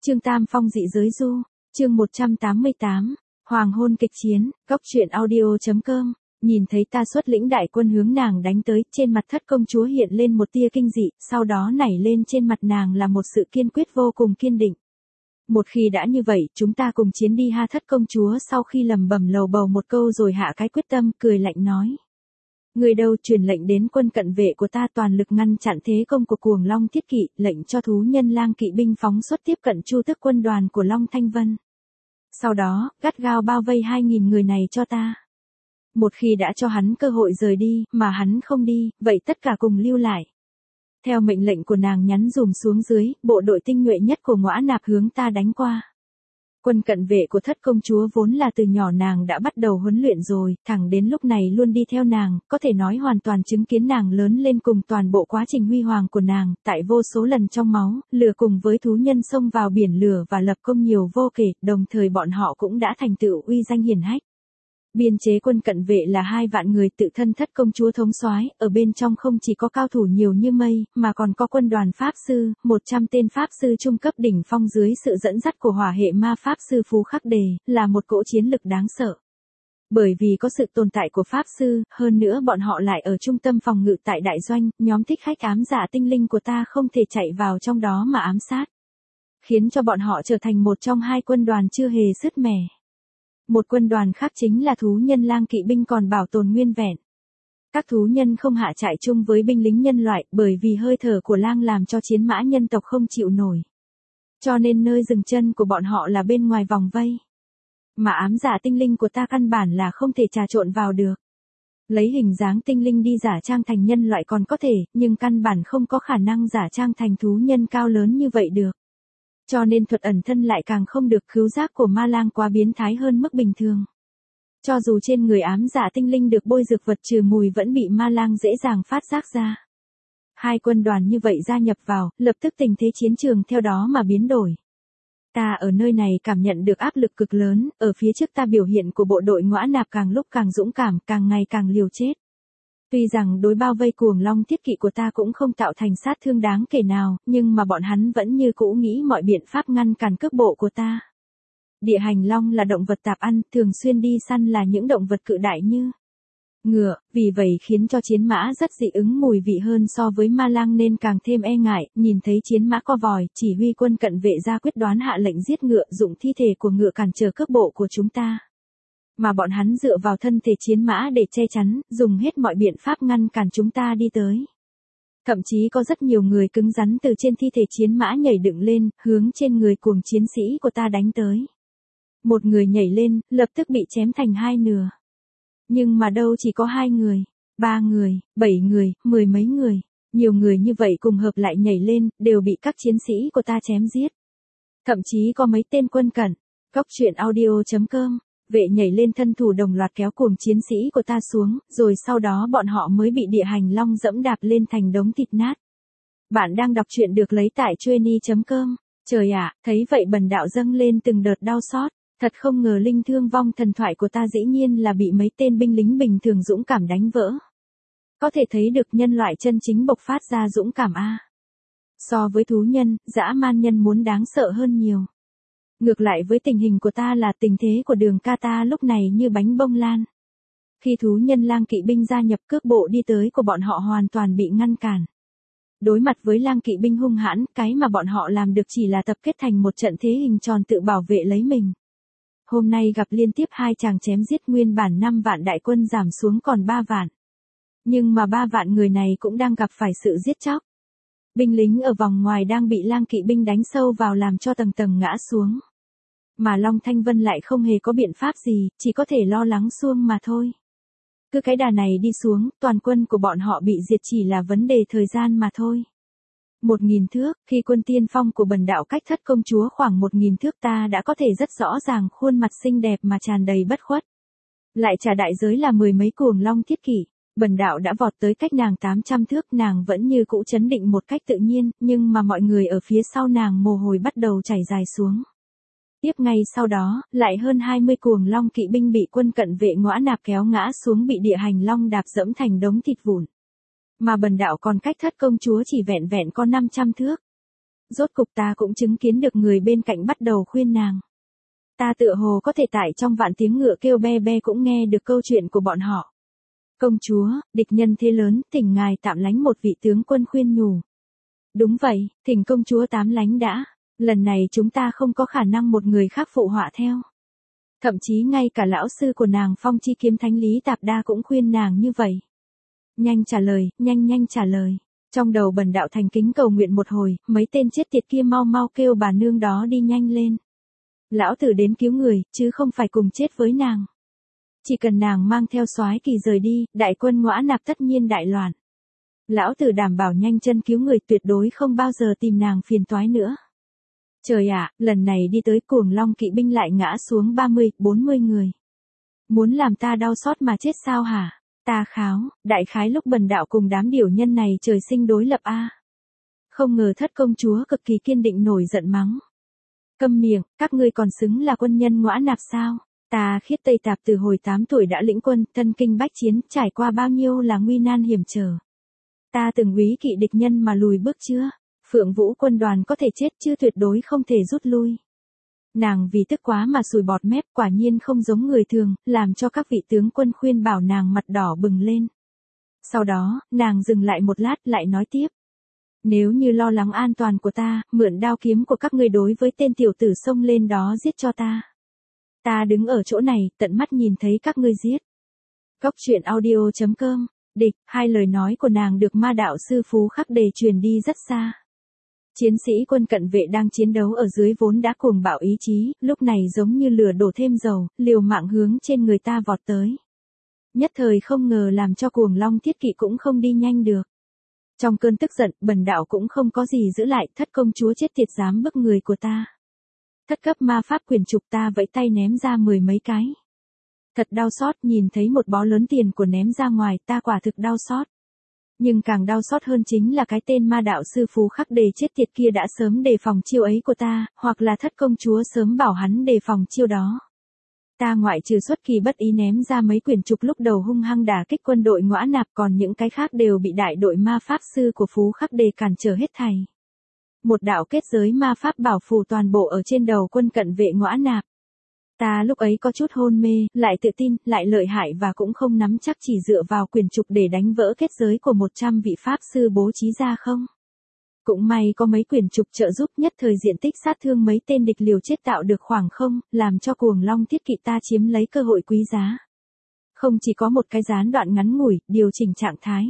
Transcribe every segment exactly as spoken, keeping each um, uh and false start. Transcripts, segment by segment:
Chương Tam Phong dị giới du, chương một trăm tám mươi tám, Hoàng hôn kịch chiến, góc truyện audio.com, nhìn thấy ta xuất lĩnh đại quân hướng nàng đánh tới, trên mặt thất công chúa hiện lên một tia kinh dị, sau đó nảy lên trên mặt nàng là một sự kiên quyết vô cùng kiên định. Một khi đã như vậy, chúng ta cùng chiến đi ha. Thất công chúa sau khi lầm bầm lầu bầu một câu rồi hạ cái quyết tâm, cười lạnh nói. Người đâu, truyền lệnh đến quân cận vệ của ta toàn lực ngăn chặn thế công của Cuồng Long Thiết Kỵ, lệnh cho thú nhân lang kỵ binh phóng xuất tiếp cận Chu Tước quân đoàn của Long Thanh Vân. Sau đó, gắt gao bao vây hai nghìn người này cho ta. Một khi đã cho hắn cơ hội rời đi, mà hắn không đi, vậy tất cả cùng lưu lại. Theo mệnh lệnh của nàng nhắn dùm xuống dưới, bộ đội tinh nhuệ nhất của Ngõa Nạp hướng ta đánh qua. Quân cận vệ của thất công chúa vốn là từ nhỏ nàng đã bắt đầu huấn luyện rồi, thẳng đến lúc này luôn đi theo nàng, có thể nói hoàn toàn chứng kiến nàng lớn lên cùng toàn bộ quá trình huy hoàng của nàng, tại vô số lần trong máu, lửa cùng với thú nhân xông vào biển lửa và lập công nhiều vô kể, đồng thời bọn họ cũng đã thành tựu uy danh hiển hách. Biên chế quân cận vệ là hai vạn người tự thân thất công chúa thống soái, ở bên trong không chỉ có cao thủ nhiều như mây, mà còn có quân đoàn pháp sư, một trăm tên pháp sư trung cấp đỉnh phong dưới sự dẫn dắt của hỏa hệ ma pháp sư Phú Khắc Đề, là một cỗ chiến lực đáng sợ. Bởi vì có sự tồn tại của pháp sư, hơn nữa bọn họ lại ở trung tâm phòng ngự tại đại doanh, nhóm thích khách ám giả tinh linh của ta không thể chạy vào trong đó mà ám sát. Khiến cho bọn họ trở thành một trong hai quân đoàn chưa hề sứt mẻ. Một quân đoàn khác chính là thú nhân lang kỵ binh còn bảo tồn nguyên vẹn. Các thú nhân không hạ trại chung với binh lính nhân loại bởi vì hơi thở của lang làm cho chiến mã nhân tộc không chịu nổi. Cho nên nơi dừng chân của bọn họ là bên ngoài vòng vây. Mà ám giả tinh linh của ta căn bản là không thể trà trộn vào được. Lấy hình dáng tinh linh đi giả trang thành nhân loại còn có thể, nhưng căn bản không có khả năng giả trang thành thú nhân cao lớn như vậy được. Cho nên thuật ẩn thân lại càng không được, khứu giác của ma lang quá biến thái hơn mức bình thường. Cho dù trên người ám giả tinh linh được bôi dược vật trừ mùi vẫn bị ma lang dễ dàng phát giác ra. Hai quân đoàn như vậy gia nhập vào, lập tức tình thế chiến trường theo đó mà biến đổi. Ta ở nơi này cảm nhận được áp lực cực lớn, ở phía trước ta biểu hiện của bộ đội Ngõa Nạp càng lúc càng dũng cảm, càng ngày càng liều chết. Tuy rằng đối bao vây Cuồng Long Thiết Kỵ của ta cũng không tạo thành sát thương đáng kể nào, nhưng mà bọn hắn vẫn như cũ nghĩ mọi biện pháp ngăn cản cước bộ của ta. Địa hành long là động vật tạp ăn, thường xuyên đi săn là những động vật cự đại như ngựa, vì vậy khiến cho chiến mã rất dị ứng mùi vị hơn so với ma lang nên càng thêm e ngại, nhìn thấy chiến mã co vòi, chỉ huy quân cận vệ ra quyết đoán hạ lệnh giết ngựa, dụng thi thể của ngựa cản trở cước bộ của chúng ta. Mà bọn hắn dựa vào thân thể chiến mã để che chắn, dùng hết mọi biện pháp ngăn cản chúng ta đi tới. Thậm chí có rất nhiều người cứng rắn từ trên thi thể chiến mã nhảy dựng lên, hướng trên người cuồng chiến sĩ của ta đánh tới. Một người nhảy lên, lập tức bị chém thành hai nửa. Nhưng mà đâu chỉ có hai người, ba người, bảy người, mười mấy người, nhiều người như vậy cùng hợp lại nhảy lên, đều bị các chiến sĩ của ta chém giết. Thậm chí có mấy tên quân cận, góc truyện audio.com. Vệ nhảy lên thân thủ đồng loạt kéo cuồng chiến sĩ của ta xuống, rồi sau đó bọn họ mới bị địa hành long dẫm đạp lên thành đống thịt nát. Bạn đang đọc truyện được lấy tại chueny chấm com. Trời ạ, thấy vậy bần đạo dâng lên từng đợt đau xót, thật không ngờ linh thương vong thần thoại của ta dĩ nhiên là bị mấy tên binh lính bình thường dũng cảm đánh vỡ. Có thể thấy được nhân loại chân chính bộc phát ra dũng cảm a. So với thú nhân, dã man nhân muốn đáng sợ hơn nhiều. Ngược lại với tình hình của ta là tình thế của đường ca ta lúc này như bánh bông lan. Khi thú nhân lang kỵ binh gia nhập cước bộ đi tới của bọn họ hoàn toàn bị ngăn cản. Đối mặt với lang kỵ binh hung hãn, cái mà bọn họ làm được chỉ là tập kết thành một trận thế hình tròn tự bảo vệ lấy mình. Hôm nay gặp liên tiếp hai chàng chém giết nguyên bản năm vạn đại quân giảm xuống còn ba vạn. Nhưng mà ba vạn người này cũng đang gặp phải sự giết chóc. Binh lính ở vòng ngoài đang bị lang kỵ binh đánh sâu vào làm cho tầng tầng ngã xuống. Mà Long Thanh Vân lại không hề có biện pháp gì, chỉ có thể lo lắng xuông mà thôi. Cứ cái đà này đi xuống, toàn quân của bọn họ bị diệt chỉ là vấn đề thời gian mà thôi. Một nghìn thước, khi quân tiên phong của bần đạo cách thất công chúa khoảng một nghìn thước ta đã có thể rất rõ ràng khuôn mặt xinh đẹp mà tràn đầy bất khuất. Lại trả đại giới là mười mấy Cuồng Long Thiết Kỵ. Bần đạo đã vọt tới cách nàng tám trăm thước, nàng vẫn như cũ chấn định một cách tự nhiên, nhưng mà mọi người ở phía sau nàng mồ hôi bắt đầu chảy dài xuống. Tiếp ngay sau đó, lại hơn hai mươi Cuồng Long kỵ binh bị quân cận vệ Ngõa Nạp kéo ngã xuống bị địa hành long đạp dẫm thành đống thịt vụn. Mà bần đạo còn cách thất công chúa chỉ vẹn vẹn có năm trăm thước. rốt cục ta cũng chứng kiến được người bên cạnh bắt đầu khuyên nàng. Ta tựa hồ có thể tại trong vạn tiếng ngựa kêu be be cũng nghe được câu chuyện của bọn họ. Công chúa, địch nhân thế lớn, thỉnh ngài tạm lánh một vị tướng quân khuyên nhủ. Đúng vậy, thỉnh công chúa tám lánh đã, lần này chúng ta không có khả năng một người khác phụ họa theo. Thậm chí ngay cả lão sư của nàng Phong Chi Kiếm Thánh Lý Tạp Đa cũng khuyên nàng như vậy. Nhanh trả lời, nhanh nhanh trả lời. Trong đầu Bần Đạo thành kính cầu nguyện một hồi, mấy tên chết tiệt kia mau mau kêu bà nương đó đi nhanh lên. Lão tử đến cứu người, chứ không phải cùng chết với nàng. Chỉ cần nàng mang theo soái kỳ rời đi, đại quân Ngõa Nạp tất nhiên đại loạn. Lão tử đảm bảo nhanh chân cứu người, tuyệt đối không bao giờ tìm nàng phiền toái nữa. Trời ạ, lần này đi tới Cuồng Long kỵ binh lại ngã xuống ba mươi, bốn mươi người. Muốn làm ta đau xót mà chết sao hả? Ta kháo, đại khái lúc Bần Đạo cùng đám điểu nhân này trời sinh đối lập a. Không ngờ thất công chúa cực kỳ kiên định nổi giận mắng. Câm miệng, các ngươi còn xứng là quân nhân Ngõa Nạp sao? Ta Khiết Tây Tạp từ hồi tám tuổi đã lĩnh quân, thân kinh bách chiến, trải qua bao nhiêu là nguy nan hiểm trở. Ta từng úy kỵ địch nhân mà lùi bước chưa? Phượng Vũ quân đoàn có thể chết chứ tuyệt đối không thể rút lui. Nàng vì tức quá mà sùi bọt mép, quả nhiên không giống người thường, làm cho các vị tướng quân khuyên bảo nàng mặt đỏ bừng lên. Sau đó, nàng dừng lại một lát lại nói tiếp. Nếu như lo lắng an toàn của ta, mượn đao kiếm của các ngươi đối với tên tiểu tử xông lên đó giết cho ta. Ta đứng ở chỗ này, tận mắt nhìn thấy các ngươi giết. Góc truyện audio chấm com, địch, hai lời nói của nàng được ma đạo sư Phú Khắc Đề truyền đi rất xa. Chiến sĩ quân cận vệ đang chiến đấu ở dưới vốn đã cuồng bạo ý chí, lúc này giống như lửa đổ thêm dầu, liều mạng hướng trên người ta vọt tới. Nhất thời không ngờ làm cho Cuồng Long thiết kỵ cũng không đi nhanh được. Trong cơn tức giận, Bần Đạo cũng không có gì giữ lại, thất công chúa chết tiệt dám bức người của ta. Thất cấp ma pháp quyền trục ta vẫy tay ném ra mười mấy cái. Thật đau xót, nhìn thấy một bó lớn tiền của ném ra ngoài, ta quả thực đau xót. Nhưng càng đau xót hơn chính là cái tên ma đạo sư Phú Khắc Đề chết tiệt kia đã sớm đề phòng chiêu ấy của ta, hoặc là thất công chúa sớm bảo hắn đề phòng chiêu đó. Ta ngoại trừ xuất kỳ bất ý ném ra mấy quyển trục lúc đầu hung hăng đả kích quân đội Ngõa Nạp, còn những cái khác đều bị đại đội ma pháp sư của Phú Khắc Đề cản trở hết thảy. Một đạo kết giới ma pháp bảo phù toàn bộ ở trên đầu quân cận vệ Ngõa Nạp. Ta lúc ấy có chút hôn mê, lại tự tin, lại lợi hại và cũng không nắm chắc chỉ dựa vào quyền trục để đánh vỡ kết giới của một trăm vị pháp sư bố trí ra không. Cũng may có mấy quyền trục trợ giúp, nhất thời diện tích sát thương mấy tên địch liều chết tạo được khoảng không, làm cho Cuồng Long thiết kỵ ta chiếm lấy cơ hội quý giá. Không chỉ có một cái gián đoạn ngắn ngủi, điều chỉnh trạng thái.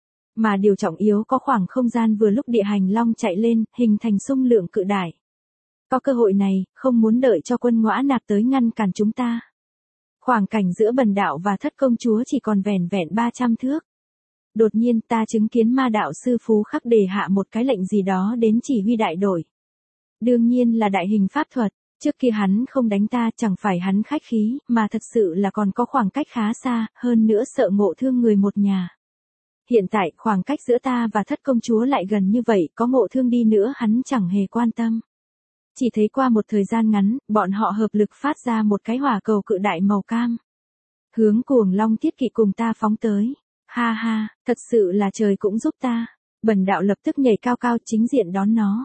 Mà điều trọng yếu có khoảng không gian vừa lúc địa hành long chạy lên, hình thành xung lượng cự đại. Có cơ hội này, không muốn đợi cho quân Ngõa Nạp tới ngăn cản chúng ta. Khoảng cảnh giữa Bần Đạo và thất công chúa chỉ còn vẻn vẹn ba trăm thước. Đột nhiên ta chứng kiến ma đạo sư Phú Khắc Đề hạ một cái lệnh gì đó đến chỉ huy đại đội. Đương nhiên là đại hình pháp thuật, trước kia hắn không đánh ta chẳng phải hắn khách khí, mà thật sự là còn có khoảng cách khá xa, hơn nữa sợ ngộ thương người một nhà. Hiện tại khoảng cách giữa ta và thất công chúa lại gần như vậy, có ngộ thương đi nữa hắn chẳng hề quan tâm. Chỉ thấy qua một thời gian ngắn, bọn họ hợp lực phát ra một cái hỏa cầu cự đại màu cam. Hướng Cuồng Long thiết kỵ cùng ta phóng tới. Ha ha, thật sự là trời cũng giúp ta. Bần Đạo lập tức nhảy cao cao chính diện đón nó.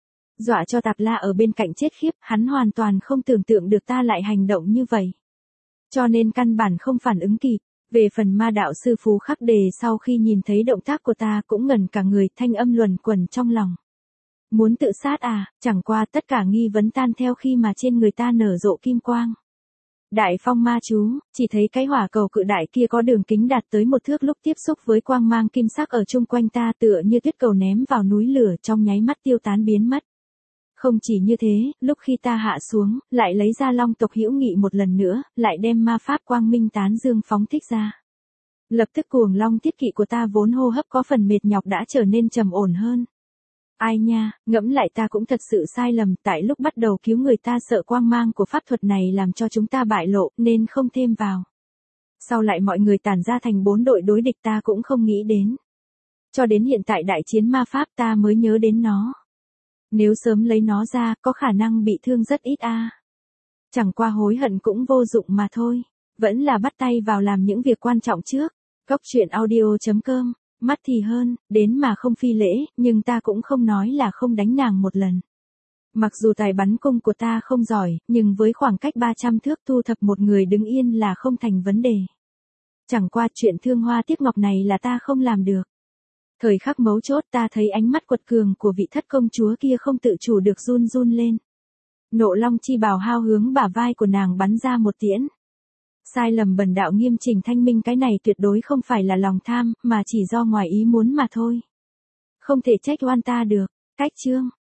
Dọa cho Tạp La ở bên cạnh chết khiếp, hắn hoàn toàn không tưởng tượng được ta lại hành động như vậy. Cho nên căn bản không phản ứng kịp. Về phần ma đạo sư Phú Khắc Đề sau khi nhìn thấy động tác của ta cũng ngẩn cả người, thanh âm luẩn quẩn trong lòng. Muốn tự sát à, chẳng qua tất cả nghi vấn tan theo khi mà trên người ta nở rộ kim quang. Đại phong ma chú, chỉ thấy cái hỏa cầu cự đại kia có đường kính đạt tới một thước, lúc tiếp xúc với quang mang kim sắc ở chung quanh ta tựa như tuyết cầu ném vào núi lửa, trong nháy mắt tiêu tán biến mất. Không chỉ như thế, lúc khi ta hạ xuống, lại lấy ra long tộc hữu nghị một lần nữa, lại đem ma pháp quang minh tán dương phóng thích ra. Lập tức Cuồng Long thiết kỵ của ta vốn hô hấp có phần mệt nhọc đã trở nên trầm ổn hơn. Ai nha, ngẫm lại ta cũng thật sự sai lầm, tại lúc bắt đầu cứu người ta sợ quang mang của pháp thuật này làm cho chúng ta bại lộ, nên không thêm vào. Sau lại mọi người tản ra thành bốn đội đối địch ta cũng không nghĩ đến. Cho đến hiện tại đại chiến ma pháp ta mới nhớ đến nó. Nếu sớm lấy nó ra, có khả năng bị thương rất ít a. Chẳng qua hối hận cũng vô dụng mà thôi. Vẫn là bắt tay vào làm những việc quan trọng trước. Góc truyện audio chấm com Mắt thì hơn, đến mà không phi lễ, nhưng ta cũng không nói là không đánh nàng một lần. Mặc dù tài bắn cung của ta không giỏi, nhưng với khoảng cách ba trăm thước thu thập một người đứng yên là không thành vấn đề. Chẳng qua chuyện thương hoa tiếc ngọc này là ta không làm được. Thời khắc mấu chốt ta thấy ánh mắt quật cường của vị thất công chúa kia không tự chủ được run run lên. Nộ long chi bào hao hướng bả vai của nàng bắn ra một tiễn. Sai lầm bần đạo nghiêm chỉnh thanh minh, cái này tuyệt đối không phải là lòng tham, mà chỉ do ngoài ý muốn mà thôi. Không thể trách oan ta được. Cách chương